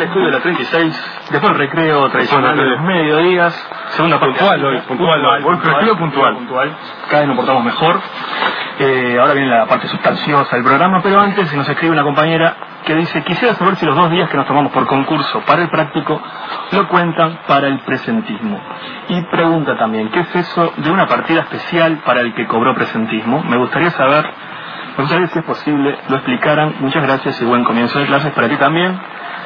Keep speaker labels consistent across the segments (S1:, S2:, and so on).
S1: estudio de la 36, después del recreo tradicional de los mediodías, segunda parte. Puntual. Cada vez nos portamos mejor. Ahora viene la parte sustanciosa del programa, pero antes nos escribe una compañera que dice: quisiera saber si los 2 días que nos tomamos por concurso para el práctico lo cuentan para el presentismo. Y pregunta también, ¿qué es eso de una partida especial para el que cobró presentismo? Me gustaría saber si es posible lo explicaran. Muchas gracias y buen comienzo de clases para ti también.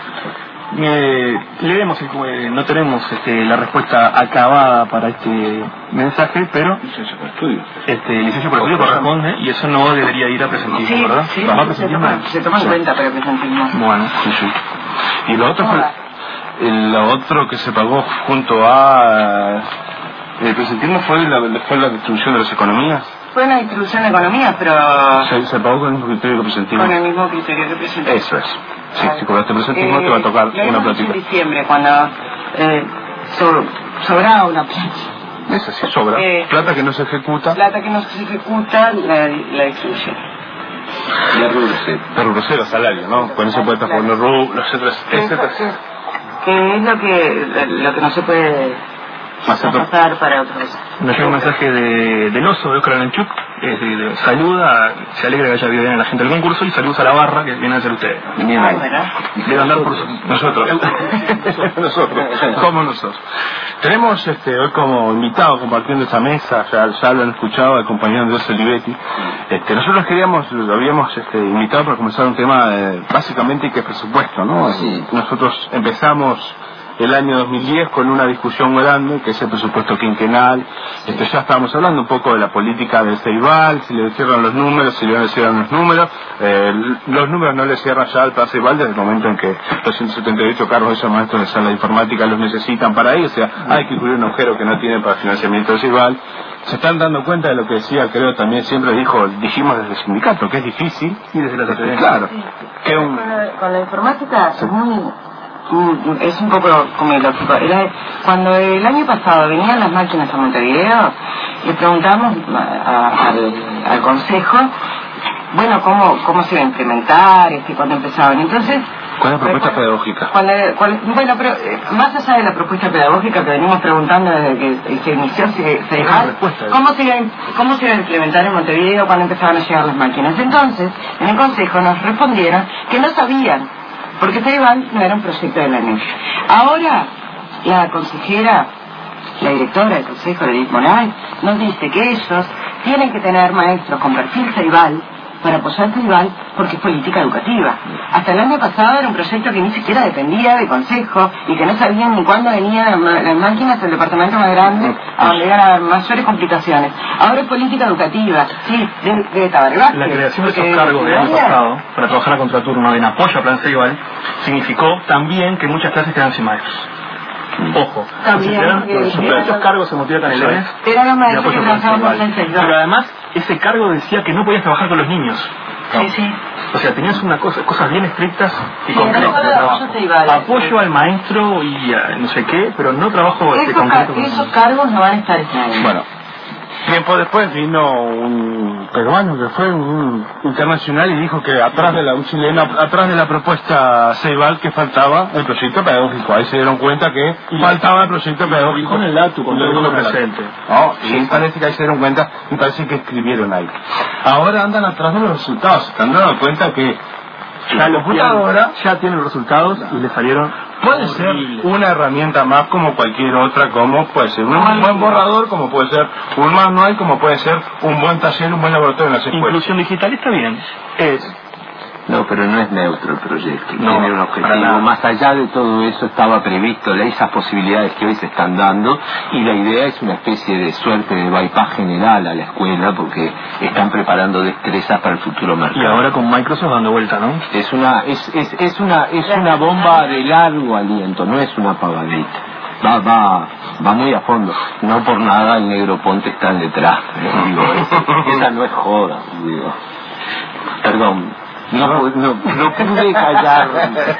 S1: Leemos, no tenemos la respuesta acabada para este mensaje, pero licencia por estudio corresponde, y eso no debería ir a presentismo,
S2: sí,
S1: ¿verdad?
S2: Sí, se toma en cuenta para presentismo.
S1: Bueno,
S3: sí. Y lo otro que se pagó junto a el presentismo fue la distribución de las economías.
S2: Fue una distribución de economías, pero
S3: se pagó con el mismo criterio que presentismo.
S2: Con el mismo criterio que presentismo.
S3: Eso es. Sí, si cobraste presentismo te va a tocar una platita.
S2: En diciembre, cuando sobraba una plata.
S3: Eso sí, sobra. Plata que no se ejecuta.
S2: La distribución.
S3: De rubro cero, salario, ¿no? Con eso puede estar poniendo rubros, etcétera.
S2: Que es lo que no se puede pasar para otros.
S1: Nos llega un mensaje del oso de Oscar Alanchuk. Saluda, se alegra que haya habido bien a la gente del concurso, y saludos a la barra que viene a ser ustedes. Debe andar por nosotros.
S3: Como nosotros. Tenemos hoy como invitado compartiendo esta mesa, ya lo han escuchado, al compañero Andrés Olivetti. Nosotros lo habíamos invitado para comenzar un tema básicamente que es presupuesto, ¿no?
S4: Sí.
S3: Nosotros empezamos el año 2010 con una discusión grande, que es el presupuesto quinquenal. Ya estábamos hablando un poco de la política del Ceibal, si le cierran los números, si le cierran los números. Los números no le cierran ya al plan Ceibal desde el momento en que los 178 cargos de esos maestros de sala de informática los necesitan para ir. O sea, hay que cubrir un agujero que no tienen para financiamiento del Ceibal. Se están dando cuenta de lo que decía, creo también siempre dijimos desde el sindicato, que es difícil.
S1: Y desde la sociedad.
S3: Claro.
S2: Que con la informática es un poco como ilógico. Cuando el año pasado venían las máquinas a Montevideo, le preguntamos al consejo, bueno, cómo se iba a implementar, cuando empezaban. Entonces,
S3: ¿cuál es la propuesta pedagógica?
S2: Bueno, pero más allá de la propuesta pedagógica que venimos preguntando desde que se inició Ceibal, ¿cómo se iba a implementar en Montevideo cuando empezaban a llegar las máquinas? Entonces, en el consejo nos respondieron que no sabían, porque Ceibal no era un proyecto de la NEF. Ahora, la consejera, la directora del consejo, Edith Moray, nos dice que ellos tienen que tener maestros con perfil Ceibal para apoyar Ceibal porque es política educativa. Hasta el año pasado era un proyecto que ni siquiera dependía del consejo y que no sabían ni cuándo venían las máquinas del departamento más grande a donde iban a haber mayores complicaciones. Ahora es política educativa, sí, de Tabaré.
S1: La creación de esos cargos del año pasado para trabajar a contraturno en apoyo a plan Ceibal significó también que muchas clases quedan sin maestros. Ojo, esos cargos se motivan en el ENES
S2: pero
S1: pero además ese cargo decía que no podías trabajar con los niños.
S2: No. Sí.
S1: O sea, tenías cosas bien estrictas y concretas de trabajo. Apoyo al maestro y no sé qué, pero no trabajo concreto.
S2: Esos cargos no van a estar este año.
S3: Bueno, tiempo después vino un peruano que fue un internacional y dijo que atrás de la propuesta Ceibal que faltaba el proyecto pedagógico. Ahí se dieron cuenta que faltaba el proyecto pedagógico.
S1: Con el dato, con todo lo presente.
S3: Sí, parece que ahí se dieron cuenta y parece que escribieron ahí. Ahora andan atrás de los resultados. Se han dado cuenta que la computadora
S1: ya tiene los resultados y le salieron.
S3: Puede ser una herramienta más como cualquier otra, como puede ser un buen borrador, como puede ser un manual, como puede ser un buen taller, un buen laboratorio en las escuelas.
S1: Inclusión digital está bien.
S4: No, pero no es neutro el proyecto, tiene un objetivo. Más allá de todo eso estaba previsto esas posibilidades que hoy se están dando, y la idea es una especie de suerte de bypass general a la escuela, porque están preparando destrezas para el futuro mercado.
S1: Y ahora con Microsoft dando vuelta, ¿no?
S4: Es una bomba de largo aliento, no es una pavadita. Va muy a fondo. No por nada el negro Ponte está detrás. Esa no es joda, digo. Perdón. No pude callar.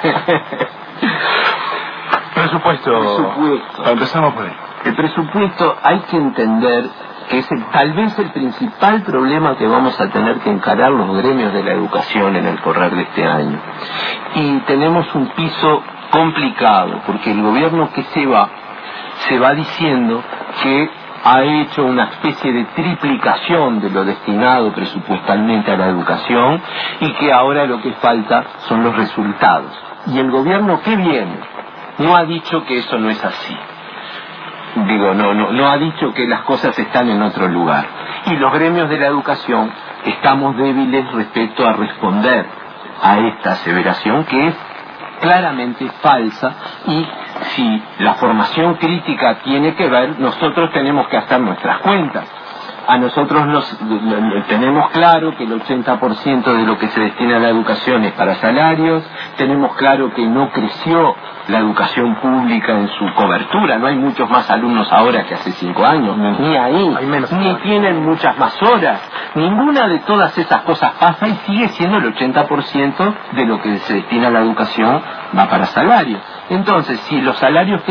S3: Presupuesto. Empezamos por ahí.
S4: El presupuesto hay que entender que es tal vez el principal problema que vamos a tener que encarar los gremios de la educación en el correr de este año. Y tenemos un piso complicado, porque el gobierno que se va diciendo que ha hecho una especie de triplicación de lo destinado presupuestalmente a la educación y que ahora lo que falta son los resultados. Y el gobierno que viene no ha dicho que eso no es así. Digo, no ha dicho que las cosas están en otro lugar. Y los gremios de la educación estamos débiles respecto a responder a esta aseveración que es claramente falsa, y si la formación crítica tiene que ver, nosotros tenemos que hacer nuestras cuentas. A nosotros tenemos claro que el 80% de lo que se destina a la educación es para salarios, tenemos claro que no creció la educación pública en su cobertura, no hay muchos más alumnos ahora que hace 5 años, ni ahí, ni tienen muchas más horas, ninguna de todas esas cosas pasa y sigue siendo el 80% de lo que se destina a la educación va para salarios. Entonces, si los salarios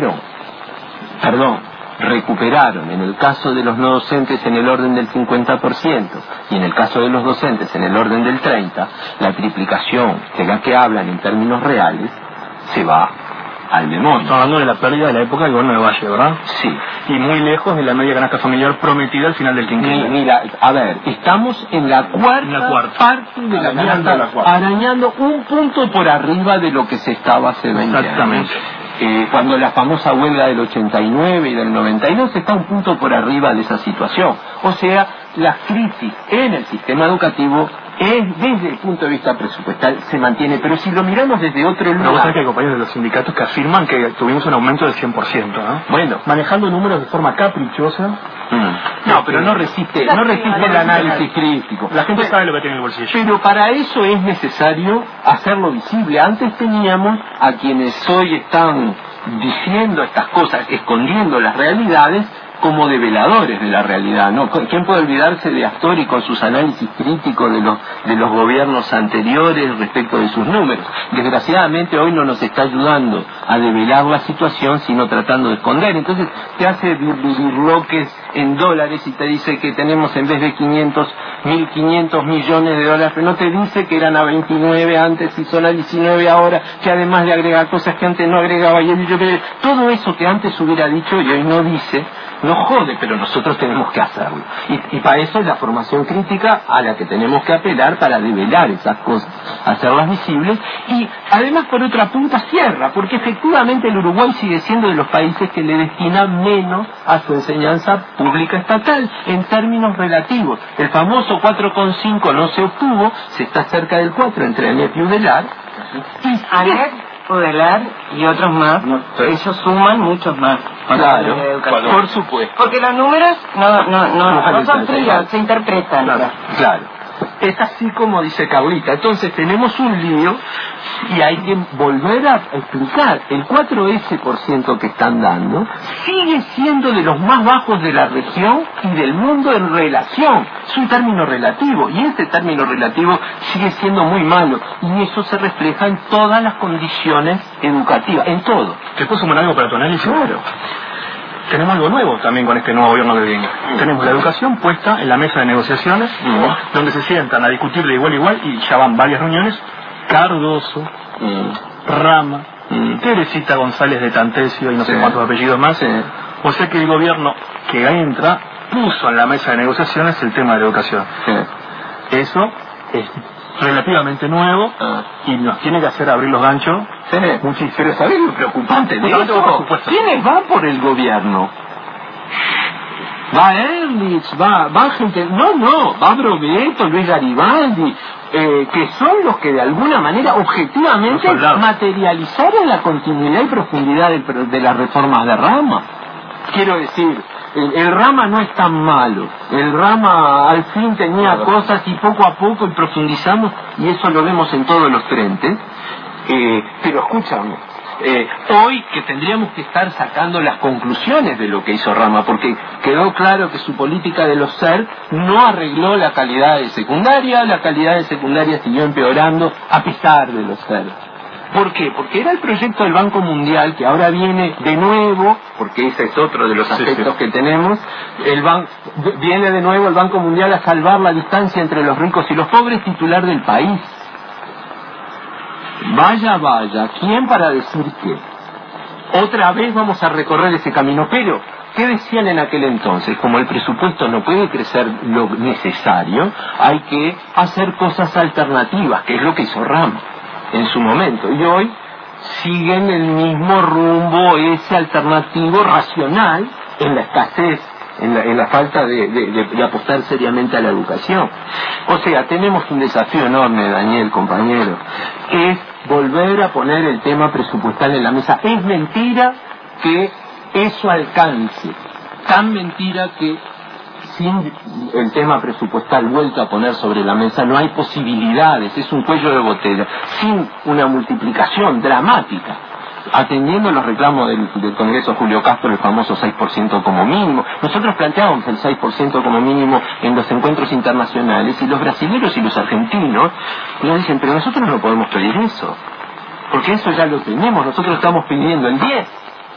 S4: recuperaron en el caso de los no docentes en el orden del 50% y en el caso de los docentes en el orden del 30%, la triplicación de la que hablan en términos reales se va al demonio.
S1: Estamos hablando de la pérdida de la época del gobierno de Valle, ¿verdad?
S4: Sí.
S1: Y muy lejos de la media canasta familiar prometida al final del quinquenio.
S4: Mira, a ver, estamos en la cuarta parte de la canasta, arañando un punto por arriba de lo que se estaba hace 20 años.
S1: Exactamente.
S4: Cuando la famosa huelga del 89 y del 92 está un punto por arriba de esa situación. O sea, la crisis en el sistema educativo desde el punto de vista presupuestal se mantiene, pero si lo miramos desde otro lugar...
S1: Pero vos sabés que hay compañeros de los sindicatos que afirman que tuvimos un aumento del 100%, ¿no?
S4: Bueno,
S1: manejando números de forma caprichosa.
S4: No, pero no resiste el análisis crítico.
S1: La gente sabe lo que tiene en el bolsillo.
S4: Pero para eso es necesario hacerlo visible. Antes teníamos a quienes hoy están diciendo estas cosas, escondiendo las realidades, como develadores de la realidad, ¿no? ¿Quién puede olvidarse de Astori con sus análisis críticos de los gobiernos anteriores respecto de sus números? Desgraciadamente hoy no nos está ayudando a develar la situación, sino tratando de esconder. Entonces te hace birloques en dólares y te dice que tenemos en vez de 1.500 millones de dólares, pero no te dice que eran a 29 antes y son a 19 ahora, que además le agrega cosas que antes no agregaba. Y yo creo que todo eso que antes hubiera dicho y hoy no dice, nos jode, pero nosotros tenemos que hacerlo. Y para eso es la formación crítica a la que tenemos que apelar para develar esas cosas, hacerlas visibles. Y además, por otra punta, cierra, porque efectivamente el Uruguay sigue siendo de los países que le destina menos a su enseñanza pública estatal, en términos relativos. El famoso 4,5 no se obtuvo, se está cerca del 4 entre ANEP y UDELAR.
S2: UDELAR y otros más, ellos suman muchos más.
S4: Claro, por supuesto.
S2: Porque los números no son fríos, se interpretan.
S4: Claro. Es así como dice Carlita. Entonces tenemos un lío y hay que volver a explicar. El 4% que están dando sigue siendo de los más bajos de la región y del mundo en relación. Es un término relativo y este término relativo sigue siendo muy malo. Y eso se refleja en todas las condiciones educativas, en todo.
S1: ¿Te puedo sumar algo para tu análisis?
S4: Claro.
S1: Tenemos algo nuevo también con este nuevo gobierno que viene. Tenemos la educación puesta en la mesa de negociaciones, donde se sientan a discutir de igual a igual, y ya van varias reuniones. Cardoso, Rama, Teresita González de Tantesio y no sé cuántos apellidos más. O sea que el gobierno que entra puso en la mesa de negociaciones el tema de la educación. Eso es relativamente nuevo y nos tiene que hacer abrir los ganchos.
S4: Muchísimo. Pero ¿sabés lo preocupante de esto? ¿Quiénes van por el gobierno? Va Ehrlich, va gente... No, va Brovetto, Luis Garibaldi, que son los que de alguna manera objetivamente materializaron la continuidad y profundidad de las reformas de Rama. Quiero decir, el Rama no es tan malo. El Rama al fin tenía cosas y poco a poco profundizamos, y eso lo vemos en todos los frentes. Pero escúchame, hoy que tendríamos que estar sacando las conclusiones de lo que hizo Rama, porque quedó claro que su política de los CER no arregló la calidad de secundaria siguió empeorando a pesar de los CER. ¿Por qué? Porque era el proyecto del Banco Mundial, que ahora viene de nuevo, porque ese es otro de los aspectos que tenemos, viene de nuevo el Banco Mundial a salvar la distancia entre los ricos y los pobres, titular del país. Vaya, ¿quién para decir qué? Otra vez vamos a recorrer ese camino, pero ¿qué decían en aquel entonces? Como el presupuesto no puede crecer lo necesario, hay que hacer cosas alternativas, que es lo que hizo Rama en su momento, y hoy siguen el mismo rumbo, ese alternativo racional en la escasez, en la falta de apostar seriamente a la educación. O sea, tenemos un desafío enorme, Daniel, compañero, que es volver a poner el tema presupuestal en la mesa. Es mentira que eso alcance, tan mentira que sin el tema presupuestal vuelto a poner sobre la mesa no hay posibilidades, es un cuello de botella, sin una multiplicación dramática, atendiendo los reclamos del Congreso Julio Castro, el famoso 6% como mínimo. Nosotros planteábamos el 6% como mínimo en los encuentros internacionales, y los brasileños y los argentinos nos dicen, pero nosotros no podemos pedir eso, porque eso ya lo tenemos, nosotros estamos pidiendo el 10%.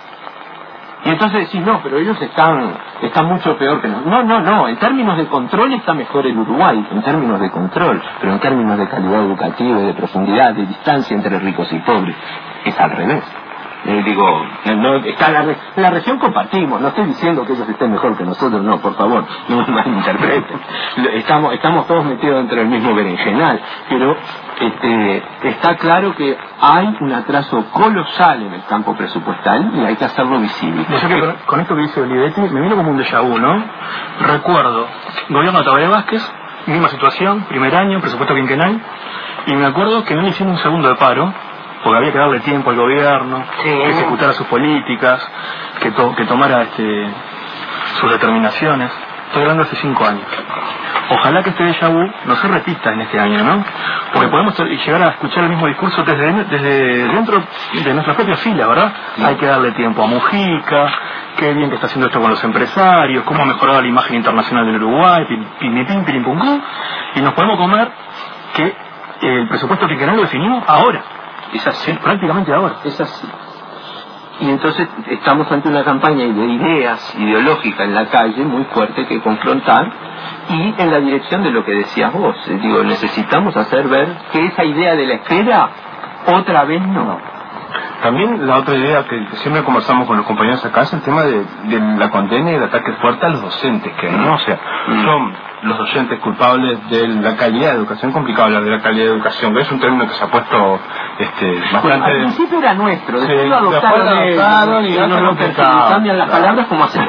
S4: Y entonces decís, no, pero ellos están mucho peor que nosotros. No, en términos de control está mejor el Uruguay, en términos de control, pero en términos de calidad educativa, de profundidad, de distancia entre ricos y pobres, es al revés. Digo, no, está la región compartimos, no estoy diciendo que ellos estén mejor que nosotros, no, por favor, no me malinterpreten. Estamos todos metidos dentro del mismo berenjenal, pero está claro que hay un atraso colosal en el campo presupuestal y hay que hacerlo visible.
S1: Yo sé que con esto que dice Olivetti me vino como un déjà vu, ¿no? Recuerdo, gobierno de Tabaré Vázquez, misma situación, primer año, presupuesto quinquenal, y me acuerdo que no le hicieron un segundo de paro, porque había que darle tiempo al gobierno, que ejecutara sus políticas, que tomara sus determinaciones. Estoy hablando hace 5 años. Ojalá que este déjà vu no se repita en este año, ¿no? Porque podemos llegar a escuchar el mismo discurso desde dentro de nuestras propias filas, ¿verdad? Sí. Hay que darle tiempo a Mujica, qué bien que está haciendo esto con los empresarios, cómo ha mejorado la imagen internacional del Uruguay, pim pum pum, y nos podemos comer que el presupuesto quinquenal lo definimos ahora.
S4: Es así,
S1: prácticamente ahora.
S4: Es así. Y entonces estamos ante una campaña de ideas ideológicas en la calle muy fuerte que confrontar, y en la dirección de lo que decías vos. Digo, necesitamos hacer ver que esa idea de la esfera otra vez no.
S3: También la otra idea que siempre conversamos con los compañeros acá es el tema de la condena y el ataque fuerte a los docentes, que no, o sea, son los docentes culpables de la calidad de educación. Complicado hablar de la calidad de educación, que es un término que se ha puesto bastante...
S4: Bueno, al principio era nuestro, después lo adoptaron y no lo cambian las palabras como hacen.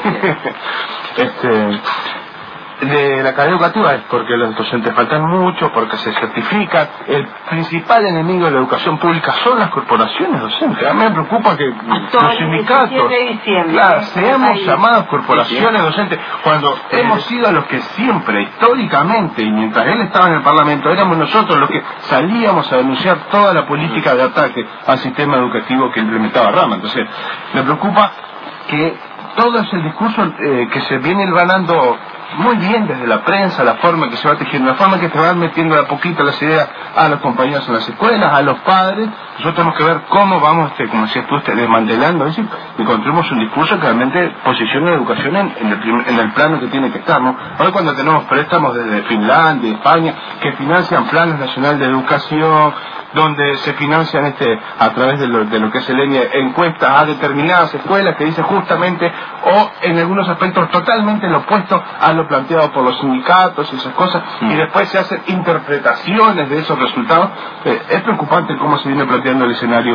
S3: De la calidad educativa es porque los docentes faltan mucho, porque se certifican. El principal enemigo de la educación pública son las corporaciones docentes. A mí me preocupa que los sindicatos, claro, seamos llamados corporaciones docentes, cuando hemos sido los que siempre, históricamente, y mientras él estaba en el Parlamento, éramos nosotros los que salíamos a denunciar toda la política de ataque al sistema educativo que implementaba Rama. Entonces, me preocupa que todo ese discurso que se viene hilvanando muy bien desde la prensa, la forma que se va tejiendo, la forma que te van metiendo de a poquito las ideas a los compañeros en las escuelas, a los padres. Nosotros tenemos que ver cómo vamos, como decías tú, desmantelando eso, y construimos un discurso que realmente posicione la educación en el plano que tiene que estar, ¿no? Hoy cuando tenemos préstamos desde Finlandia, España, que financian planes nacionales de educación, donde se financian a través de lo que es el ENIE, encuestas a determinadas escuelas que dice justamente, o en algunos aspectos totalmente lo opuesto a lo planteado por los sindicatos y esas cosas, y después se hacen interpretaciones de esos resultados. Es preocupante cómo se viene planteando el escenario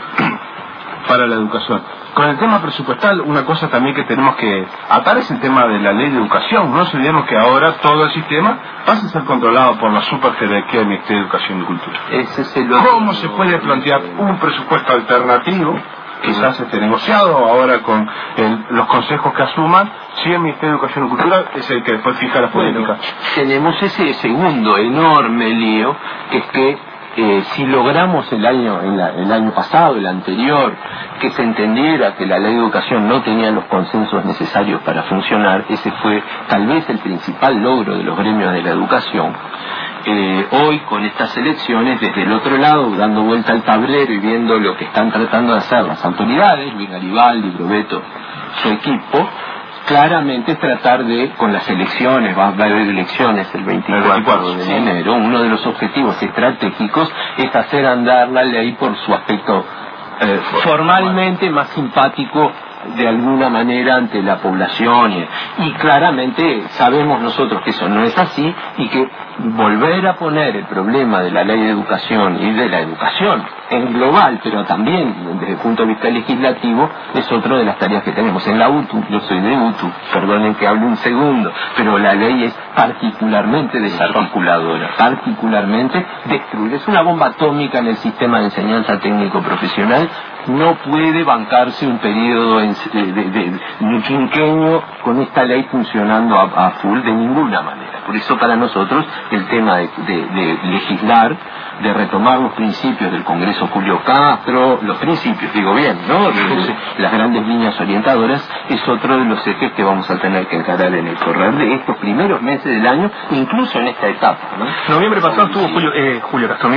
S3: para la educación. Con el tema presupuestal, una cosa también que tenemos que atar es el tema de la ley de educación. No olvidemos que ahora todo el sistema pasa a ser controlado por la superjerarquía del Ministerio de Educación y Cultura. ¿Cómo se puede plantear un presupuesto alternativo? Quizás esté negociado ahora con los consejos que asuman, si el Ministerio de Educación y Cultura es el que después fija las políticas.
S4: Tenemos ese segundo enorme lío, que es que si logramos el año pasado, el anterior, que se entendiera que la ley de educación no tenía los consensos necesarios para funcionar, ese fue tal vez el principal logro de los gremios de la educación. Hoy con estas elecciones, desde el otro lado, dando vuelta al tablero y viendo lo que están tratando de hacer las autoridades, Luis Garibaldi, Brobeto, su equipo, claramente es tratar de, con las elecciones, va a haber elecciones el 24 de enero, uno de los objetivos estratégicos es hacer andar la ley por su aspecto formalmente más simpático de alguna manera ante la población y claramente sabemos nosotros que eso no es así y que volver a poner el problema de la ley de educación y de la educación en global, pero también desde el punto de vista legislativo, es otra de las tareas que tenemos. En la UTU, yo soy de UTU, perdonen que hable un segundo, pero la ley es particularmente desarticuladora, particularmente destruir. Es una bomba atómica en el sistema de enseñanza técnico profesional. No puede bancarse un periodo de quinquenio con esta ley funcionando a full de ninguna manera. Por eso para nosotros el tema de legislar, de retomar los principios del Congreso Julio Castro, los principios, digo bien, ¿no? Las grandes líneas orientadoras, es otro de los ejes que vamos a tener que encarar en el correr de estos primeros meses del año, incluso en esta etapa, ¿no?
S1: Noviembre pasado estuvo Julio Castro,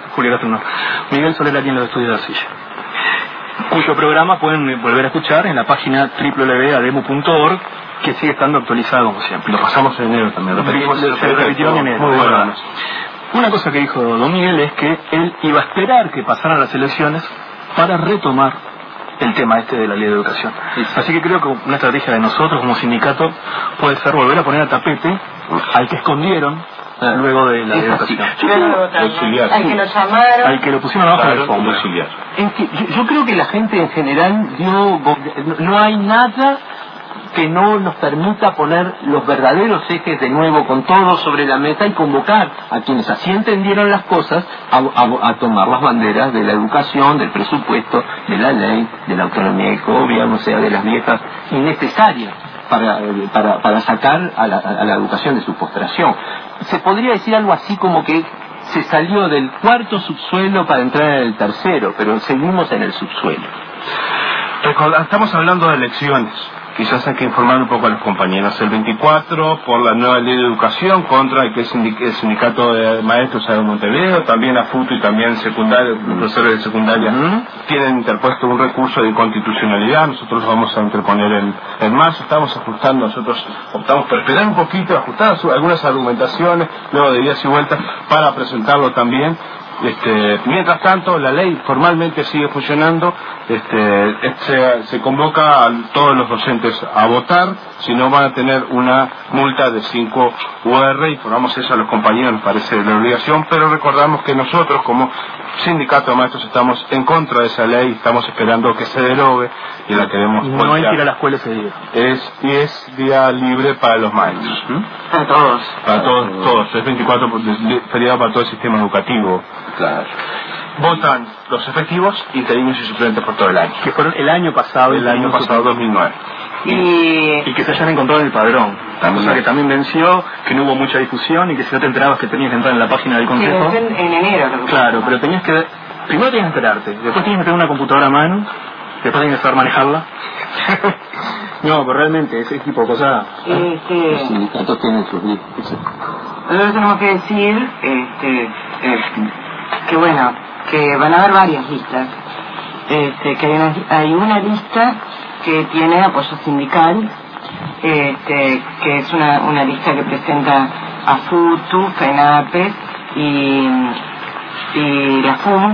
S1: Miguel Soler aquí en los estudios de Arcilla, cuyo programa pueden volver a escuchar en la página www.ademu.org, que sigue estando actualizado como siempre.
S3: Lo pasamos en enero también.
S1: Se repitieron en enero. Muy bueno. Una cosa que dijo don Miguel es que él iba a esperar que pasaran las elecciones para retomar el tema de la ley de educación. Así que creo que una estrategia de nosotros como sindicato puede ser volver a poner a tapete al que escondieron luego de la educación.
S2: Al que lo llamaron,
S1: al que lo pusieron abajo del fondo.
S4: Yo creo que la gente en general no hay nada que no nos permita poner los verdaderos ejes de nuevo con todo sobre la mesa y convocar a quienes así entendieron las cosas a tomar las banderas de la educación, del presupuesto, de la ley, de la autonomía de gobierno, o sea, de las viejas innecesarias para sacar a la educación de su postración. Se podría decir algo así como que se salió del cuarto subsuelo para entrar en el tercero, pero seguimos en el subsuelo.
S3: Estamos hablando de elecciones. Quizás hay que informar un poco a los compañeros. El 24 por la nueva ley de educación contra el que es el sindicato de maestros de Montevideo, también a FUTU y también profesores de secundaria tienen interpuesto un recurso de inconstitucionalidad. Nosotros lo vamos a interponer en marzo. Estamos ajustando, nosotros optamos por esperar un poquito, ajustar algunas argumentaciones, luego de idas y vueltas, para presentarlo también. Mientras tanto, la ley formalmente sigue funcionando. Se convoca a todos los docentes a votar, si no van a tener una multa de 5 UR. Informamos eso a los compañeros, nos parece de la obligación, pero recordamos que nosotros como sindicato de maestros estamos en contra de esa ley, estamos esperando que se derogue y la queremos voltear.
S1: No hay que ir a la escuela ese día.
S3: Es día libre para los maestros.
S2: Para todos.
S3: Para todos. Es 24 feriado para todo el sistema educativo.
S4: Claro.
S3: Votan los efectivos, interinos y suplentes por todo el año.
S1: Que fueron el año pasado.
S3: 2009.
S1: Y que se hayan encontrado en el padrón. O sea que también venció, que no hubo mucha difusión y que si no te enterabas que tenías que entrar en la página del consejo.
S2: Sí, en enero.
S1: Claro, pero tenías que... Primero tenías que enterarte, después tenías que tener una computadora a mano, después tenías que saber manejarla. No, pero realmente ese tipo de cosas...
S4: Los sindicatos tienen sus listas.
S2: Nosotros tenemos que decir que bueno, que van a haber varias listas. Que hay una lista que tiene apoyo sindical, que es una lista que presenta a FUTU, FENAPE y la FUM.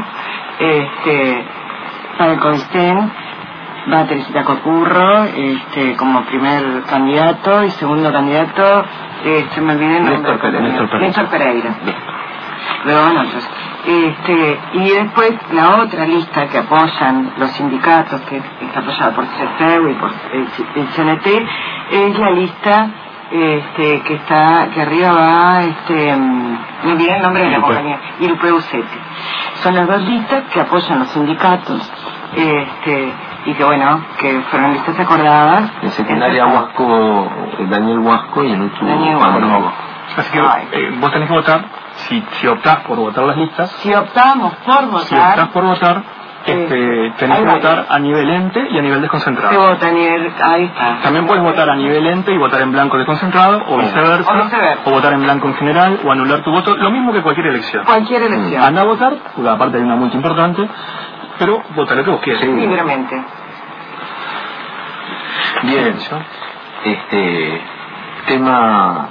S2: Para el COISTEN va Teresita Cocurro como primer candidato, y segundo candidato me olvidé el nombre. Néstor Pereira. Luego nosotros. Y después la otra lista que apoyan los sindicatos, que está apoyada por CETEU y por el CNT, es la lista que arriba va, me olvidé el nombre de la compañía, y el PUCT. Son las dos listas que apoyan los sindicatos, y que bueno, que fueron listas acordadas.
S4: En secundaria Huasco, Daniel Huasco, y en último Huasco.
S1: Así que vos tenés que votar, si optás por votar las listas.
S2: Si optamos por votar.
S1: Si optás por votar, tenés que votar a nivel ente y a nivel desconcentrado.
S2: Se vota a nivel, ahí está.
S1: También puedes votar a nivel ente y votar en blanco desconcentrado, o viceversa, o votar en blanco en general, o anular tu voto, lo mismo que cualquier elección.
S2: Cualquier elección.
S1: Anda a votar, porque aparte hay una multa importante, pero vota lo que vos quieras.
S2: Libremente.
S4: Bien. tema.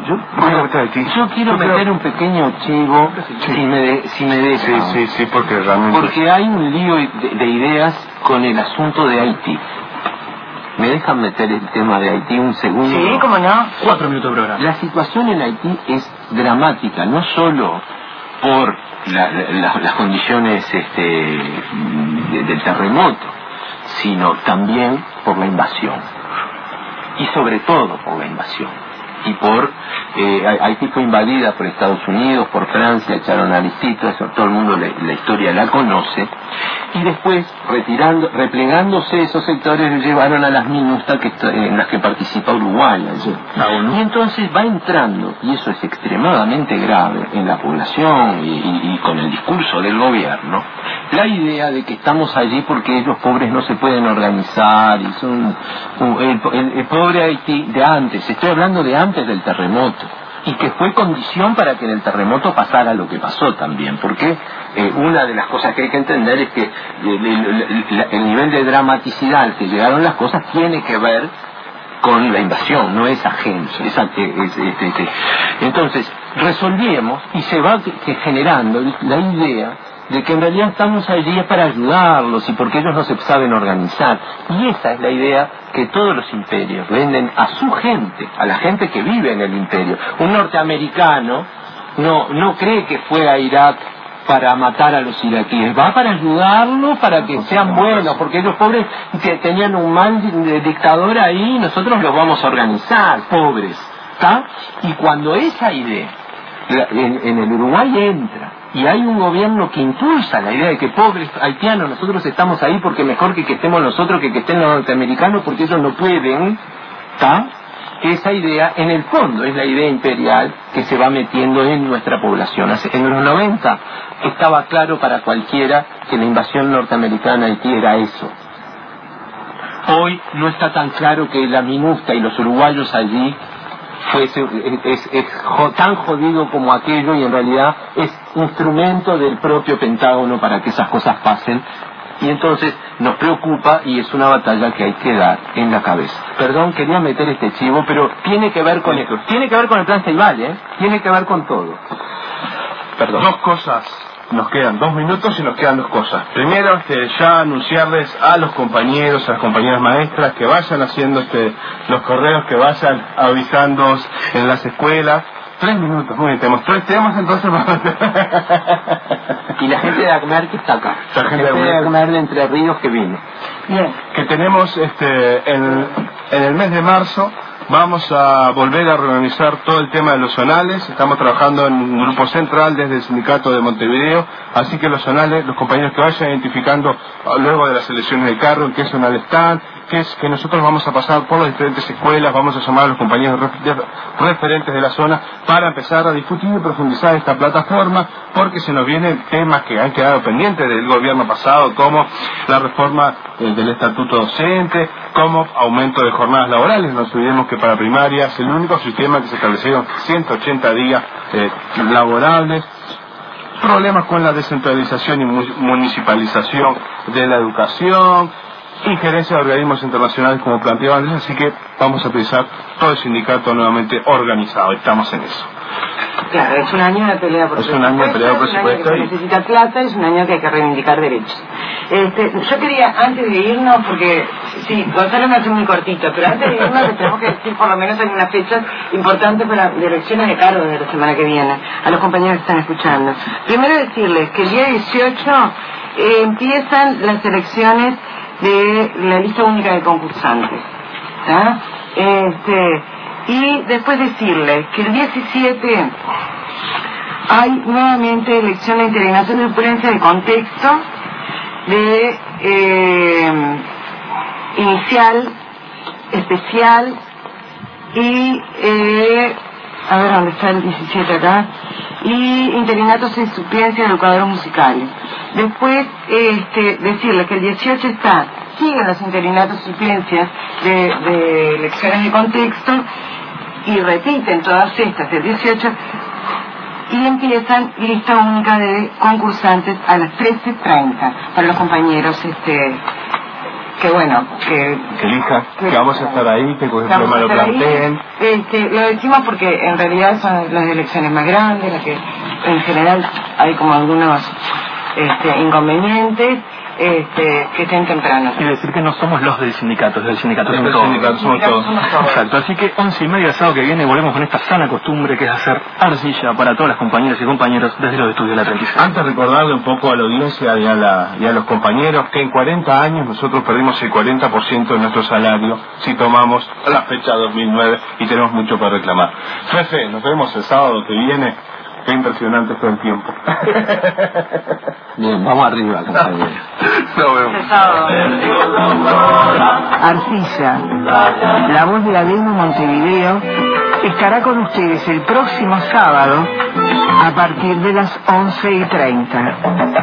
S4: Yo quiero meter un pequeño chivo, si me dejan.
S3: Sí, porque realmente...
S4: Porque hay un lío de ideas con el asunto de Haití. ¿Me dejan meter el tema de Haití un segundo?
S2: Sí, cómo no.
S1: 4 minutos de programa.
S4: La situación en Haití es dramática, no solo por las condiciones del terremoto, sino también por la invasión. Y sobre todo por la invasión. Y Haití fue invadida por Estados Unidos, por Francia, echaron a Aristito, eso todo el mundo la historia la conoce, y después replegándose esos sectores lo llevaron a las MINUSTA en las que participa Uruguay allí. Y entonces va entrando, y eso es extremadamente grave en la población y con el discurso del gobierno, la idea de que estamos allí porque los pobres no se pueden organizar y son el pobre Haití de antes, estoy hablando de antes del terremoto, y que fue condición para que en el terremoto pasara lo que pasó también, porque una de las cosas que hay que entender es que el nivel de dramaticidad al que llegaron las cosas tiene que ver con la invasión, no es ajeno. Entonces, resolvemos y se va generando la idea de que en realidad estamos allí para ayudarlos y porque ellos no se saben organizar. Y esa es la idea que todos los imperios venden a su gente, a la gente que vive en el imperio. Un norteamericano no cree que fue a Irak para matar a los iraquíes, va para ayudarlos, para que sean buenos, porque ellos pobres que tenían un mal dictador ahí, nosotros los vamos a organizar, pobres, ¿está? Y cuando esa idea en el Uruguay entra, y hay un gobierno que impulsa la idea de que pobres haitianos, nosotros estamos ahí porque mejor que estemos nosotros que estén los norteamericanos porque ellos no pueden, ¿está? Esa idea, en el fondo, es la idea imperial que se va metiendo en nuestra población. En los 90 estaba claro para cualquiera que la invasión norteamericana a Haití era eso. Hoy no está tan claro que la MINUSTA y los uruguayos allí es tan jodido como aquello, y en realidad es instrumento del propio Pentágono para que esas cosas pasen. Y entonces nos preocupa y es una batalla que hay que dar en la cabeza. Perdón, quería meter este chivo, pero tiene que ver con esto. Tiene que ver con el plan Ceibal, tiene que ver con todo.
S3: Perdón. Dos cosas. Nos quedan 2 minutos y nos quedan 2 cosas. Primero, ya anunciarles a los compañeros, a las compañeras maestras que vayan haciendo los correos, que vayan avisando en las escuelas. 3 minutos, muy bien, tenemos 3 temas entonces.
S4: Y la gente de ACMER que está acá. La gente de ACMER de Entre Ríos que vino.
S3: Bien. Que tenemos en el mes de marzo. Vamos a volver a reorganizar todo el tema de los zonales. Estamos trabajando en un grupo central desde el sindicato de Montevideo. Así que los zonales, los compañeros que vayan identificando luego de las elecciones de cargo en qué zonal están, que nosotros vamos a pasar por las diferentes escuelas, vamos a llamar a los compañeros referentes de la zona para empezar a discutir y profundizar esta plataforma, porque se nos vienen temas que han quedado pendientes del gobierno pasado, como la reforma del estatuto docente, como aumento de jornadas laborales. No olvidemos que para primaria es el único sistema que se establecieron 180 días laborables. Problemas con la descentralización y municipalización de la educación, injerencia de organismos internacionales como planteaba antes, así que vamos a pensar todo el sindicato nuevamente organizado. Estamos en eso.
S2: Claro, es un año de pelea por presupuesto.
S3: Es un año de pelea por presupuesto.
S2: Se necesita plata, es un año que hay que reivindicar derechos. Yo quería, antes de irnos, porque sí, Gonzalo me hace muy cortito, pero antes de irnos les tenemos que decir por lo menos algunas fechas importantes para las elecciones de cargo de la semana que viene, a los compañeros que están escuchando. Primero decirles que el día 18 empiezan las elecciones de la lista única de concursantes, ¿tá? Y después decirles que el 17 hay nuevamente elección de integración de suplencia de contexto de inicial, especial y a ver dónde está el 17 acá, y interinatos en suplencia de educadores musicales. Después decirles que el 18 siguen los interinatos y suplencias de elecciones de contexto y repiten todas estas del 18 y empiezan lista única de concursantes a las 13:30 para los compañeros que bueno,
S3: que elija, que vamos a estar ahí, que por ejemplo me lo planteen.
S2: Lo decimos porque en realidad son las elecciones más grandes, las que en general hay como algunos inconvenientes. Que estén temprano.
S1: Y decir que no somos los del sindicato, del sindicato
S3: somos todos.
S1: Exacto, así que 11:30 el sábado que viene volvemos con esta sana costumbre que es hacer arcilla para todas las compañeras y compañeros desde los estudios de la 36.
S3: Antes recordarle un poco a la audiencia y a los compañeros que en 40 años nosotros perdimos el 40% de nuestro salario si tomamos la fecha 2009 y tenemos mucho para reclamar. Jefe, nos vemos el sábado que viene. Qué impresionante todo el tiempo.
S4: Bien, vamos arriba, compañero.
S3: Nos vemos.
S2: Arcilla, la voz de la Demo Montevideo, estará con ustedes el próximo sábado a partir de las 11:30.